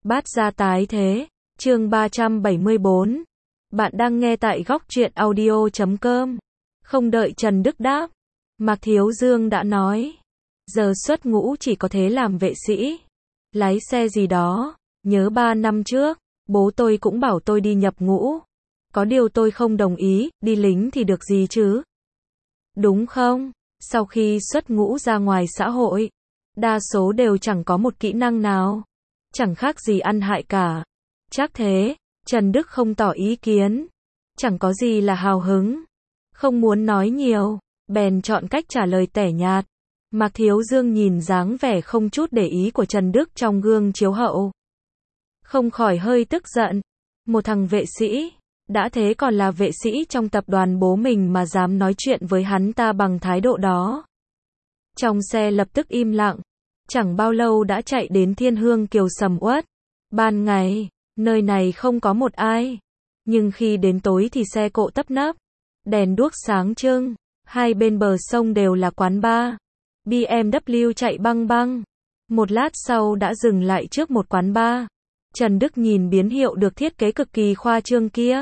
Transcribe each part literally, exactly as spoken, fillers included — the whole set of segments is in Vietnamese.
Bát gia tái thế, chương ba trăm bảy mươi bốn. Bạn đang nghe tại góc truyện audio chấm com. Không đợi Trần Đức đáp, Mạc Thiếu Dương đã nói, giờ xuất ngũ chỉ có thế làm vệ sĩ, lái xe gì đó, nhớ ba năm trước, bố tôi cũng bảo tôi đi nhập ngũ. Có điều tôi không đồng ý, đi lính thì được gì chứ? Đúng không? Sau khi xuất ngũ ra ngoài xã hội, đa số đều chẳng có một kỹ năng nào. Chẳng khác gì ăn hại cả. Chắc thế, Trần Đức không tỏ ý kiến. Chẳng có gì là hào hứng. Không muốn nói nhiều, bèn chọn cách trả lời tẻ nhạt. Mạc Thiếu Dương nhìn dáng vẻ không chút để ý của Trần Đức trong gương chiếu hậu. Không khỏi hơi tức giận. Một thằng vệ sĩ, đã thế còn là vệ sĩ trong tập đoàn bố mình mà dám nói chuyện với hắn ta bằng thái độ đó. Trong xe lập tức im lặng. Chẳng bao lâu đã chạy đến Thiên Hương Kiều sầm uất. Ban ngày, nơi này không có một ai. Nhưng khi đến tối thì xe cộ tấp nập. Đèn đuốc sáng trưng. Hai bên bờ sông đều là quán bar. bê em vê chạy băng băng. Một lát sau đã dừng lại trước một quán bar. Trần Đức nhìn biến hiệu được thiết kế cực kỳ khoa trương kia.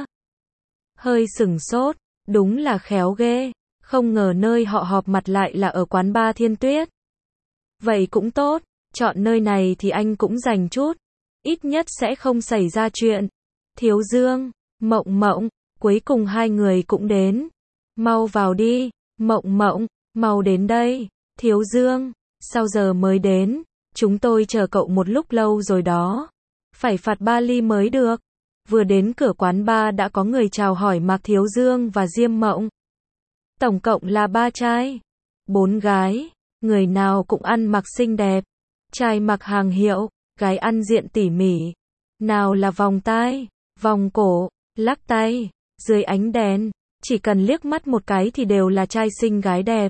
Hơi sửng sốt. Đúng là khéo ghê. Không ngờ nơi họ họp mặt lại là ở quán bar Thiên Tuyết. Vậy cũng tốt, chọn nơi này thì anh cũng dành chút. Ít nhất sẽ không xảy ra chuyện. Thiếu Dương, Mộng Mộng, cuối cùng hai người cũng đến. Mau vào đi, Mộng Mộng, mau đến đây. Thiếu Dương, sao giờ mới đến? Chúng tôi chờ cậu một lúc lâu rồi đó. Phải phạt ba ly mới được. Vừa đến cửa quán bar đã có người chào hỏi Mạc Thiếu Dương và Diêm Mộng. Tổng cộng là ba trai, bốn gái. Người nào cũng ăn mặc xinh đẹp. Trai mặc hàng hiệu, gái ăn diện tỉ mỉ. Nào là vòng tai, vòng cổ, lắc tay, dưới ánh đèn. Chỉ cần liếc mắt một cái thì đều là trai xinh gái đẹp.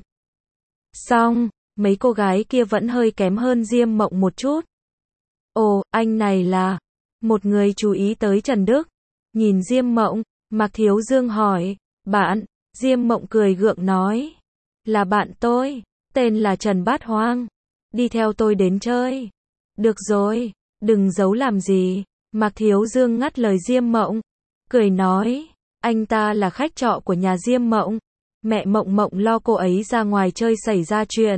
Xong, mấy cô gái kia vẫn hơi kém hơn Diêm Mộng một chút. Ồ, anh này là... Một người chú ý tới Trần Đức. Nhìn Diêm Mộng, Mạc Thiếu Dương hỏi, bạn, Diêm Mộng cười gượng nói. Là bạn tôi. Tên là Trần Bát Hoang. Đi theo tôi đến chơi. Được rồi, đừng giấu làm gì. Mạc Thiếu Dương ngắt lời Diêm Mộng. Cười nói, anh ta là khách trọ của nhà Diêm Mộng. Mẹ Mộng Mộng lo cô ấy ra ngoài chơi xảy ra chuyện.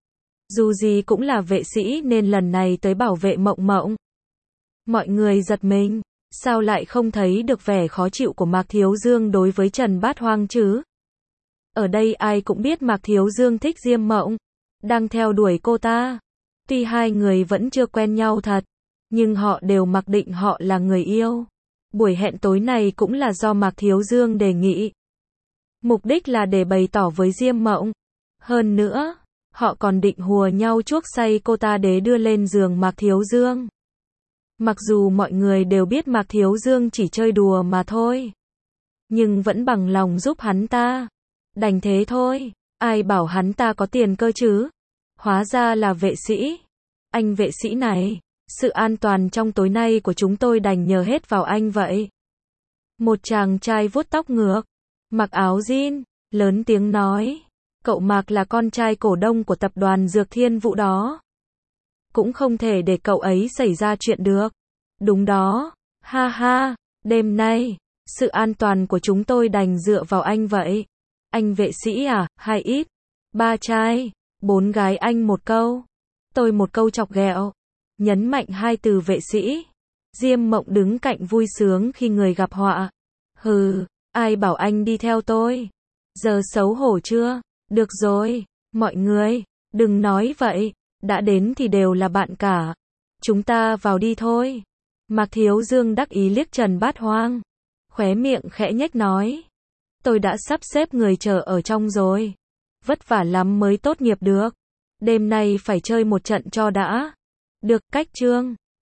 Dù gì cũng là vệ sĩ nên lần này tới bảo vệ Mộng Mộng. Mọi người giật mình. Sao lại không thấy được vẻ khó chịu của Mạc Thiếu Dương đối với Trần Bát Hoang chứ? Ở đây ai cũng biết Mạc Thiếu Dương thích Diêm Mộng, đang theo đuổi cô ta. Tuy hai người vẫn chưa quen nhau thật, nhưng họ đều mặc định họ là người yêu. Buổi hẹn tối này cũng là do Mạc Thiếu Dương đề nghị. Mục đích là để bày tỏ với Diêm Mộng. Hơn nữa, họ còn định hùa nhau chuốc say cô ta để đưa lên giường Mạc Thiếu Dương. Mặc dù mọi người đều biết Mạc Thiếu Dương chỉ chơi đùa mà thôi, nhưng vẫn bằng lòng giúp hắn ta. Đành thế thôi, ai bảo hắn ta có tiền cơ chứ? Hóa ra là vệ sĩ. Anh vệ sĩ này, sự an toàn trong tối nay của chúng tôi đành nhờ hết vào anh vậy. Một chàng trai vuốt tóc ngược, mặc áo jean, lớn tiếng nói. Cậu Mạc là con trai cổ đông của tập đoàn Dược Thiên Vũ đó. Cũng không thể để cậu ấy xảy ra chuyện được. Đúng đó, ha ha, đêm nay, sự an toàn của chúng tôi đành dựa vào anh vậy. Anh vệ sĩ à, hai ít, ba trai, bốn gái anh một câu. Tôi một câu chọc ghẹo. Nhấn mạnh hai từ vệ sĩ. Diêm Mộng đứng cạnh vui sướng khi người gặp họa. Hừ, ai bảo anh đi theo tôi? Giờ xấu hổ chưa? Được rồi, mọi người, đừng nói vậy. Đã đến thì đều là bạn cả. Chúng ta vào đi thôi. Mạc Thiếu Dương đắc ý liếc Trần Bát Hoang. Khóe miệng khẽ nhếch nói. Tôi đã sắp xếp người chờ ở trong rồi. Vất vả lắm mới tốt nghiệp được. Đêm nay phải chơi một trận cho đã. Được, cách chương.